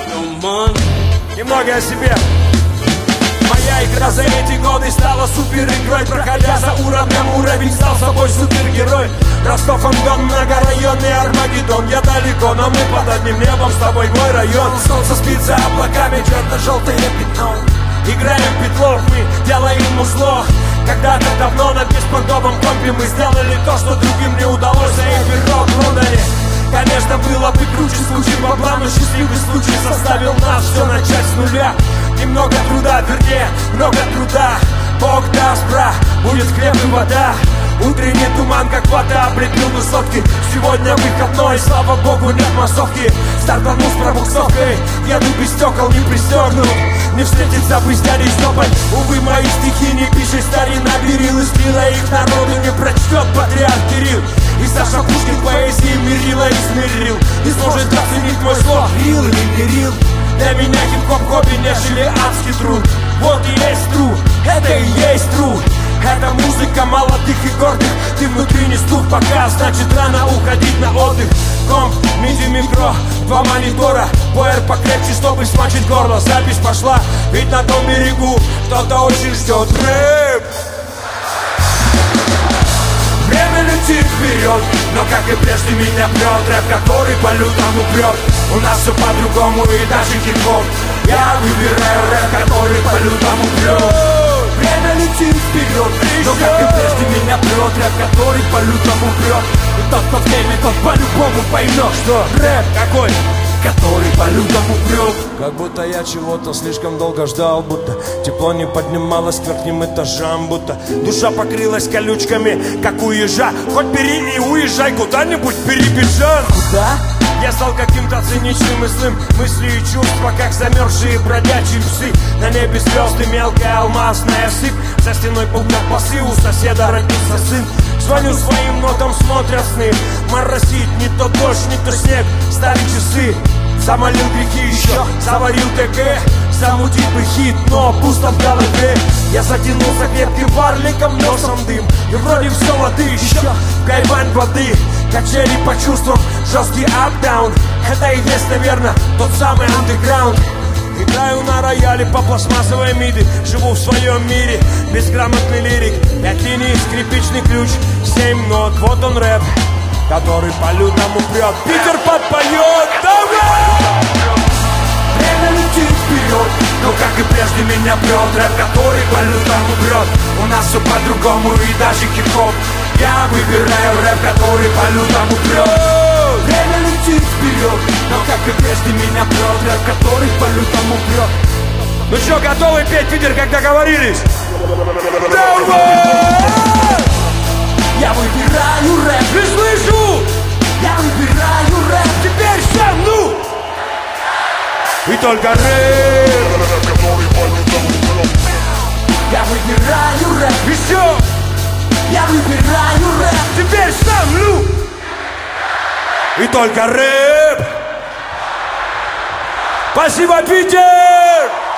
Немного о себе. Моя игра за эти годы стала супер игрой. Проходя за уровень, стал собой супергерой. Ростов-on-Don, многорайонный Армагеддон. Я далеко, но мы под одним небом, с тобой мой район. Солнце спит за облаками, черно-желтое пятно. Играем в петлов, мы делаем узло. Когда-то давно на беспонтовом компе мы сделали то, что другим не удалось, за их рок продали. Конечно, было бы круче, случай бабла, но счастливый случай заставил нас все начать с нуля. Немного труда, вернее, много труда. Бог даст, бра, будет хлеб и вода. Утренний туман, как вода, облепил высотки. Сегодня выходной, слава богу, нет массовки. Стартанул с пробуксовкой, еду без стекол, не пристегнут. Не встретиться бы с дядей Степой. Увы, мои стихи не пишет старина Берил. И слила их народу не прочтет патриарх Кирилл. И Саша Пушкин поэзии мирила и смирил. Не сможет оценить мой слог, рил или не рил. Для меня хип-хоп хобби, нежели адский труд. Вот и есть тру, это и есть тру. Это музыка молодых и гордых. Ты внутри не стух пока, значит рано уходить на отдых. Комп, миди-микро, 2 монитора. Плеер покрепче, чтобы смочить горло. Запись пошла, ведь на том берегу кто-то очень ждет рэп. Время летит вперед, но как и прежде меня прет рэп, который по лютому прет. У нас все по-другому и даже хип-хоп. Я выбираю рэп, который по лютому прет. Время летит вперед, но как и прежде меня прет рэп, который по лютому прет. И тот, кто в теме, тот по-любому поймет, что рэп какой, который по лютому прет. Как будто я чего-то слишком долго ждал, будто тепло не поднималось к верхним этажам, будто душа покрылась колючками, как у ежа. Хоть бери и уезжай куда-нибудь, перебежан. Куда? Я стал каким-то циничным и злым. Мысли и чувства, как замерзшие бродячие псы. На небе звезды, мелкая алмазная сыпь. За стеной пугнет басы, у соседа родился сын. Звоню своим нотам, смотрят сны. Моросит не то дождь, не то снег. Стали часы, замолил грехи еще. Заварил ТК, замутить бы хит, но пусто в голове. Я затянулся крепким варликом, носом дым. И вроде все воды еще, гайвань воды. Качели по чувствам, жесткий ап-даун. Это и есть, наверное, тот самый андеграунд. Играю на рояле по пластмассовой миди. Живу в своем мире, безграмотный лирик. 5 линий, скрипичный ключ, 7 нот. Вот он рэп, который по лютому прет. Питер подпоет, давай! Время летит вперед, но как и прежде меня прет рэп, который по лютому прет. У нас все по-другому и даже хип-хоп. Я выбираю рэп, который по лютому прет. Время летит вперед, но как и прежде меня прет рэп, который по лютому прет. Ну что, готовы петь, Питер, как договорились? Давай! Я выбираю рэп, не слышу! Я выбираю рэп, теперь сам, ну! И только рэп, который по лютому прет. Я выбираю рэп, еще! Я выбираю рэп, теперь сам, ну! И только рэп! Спасибо, Питер!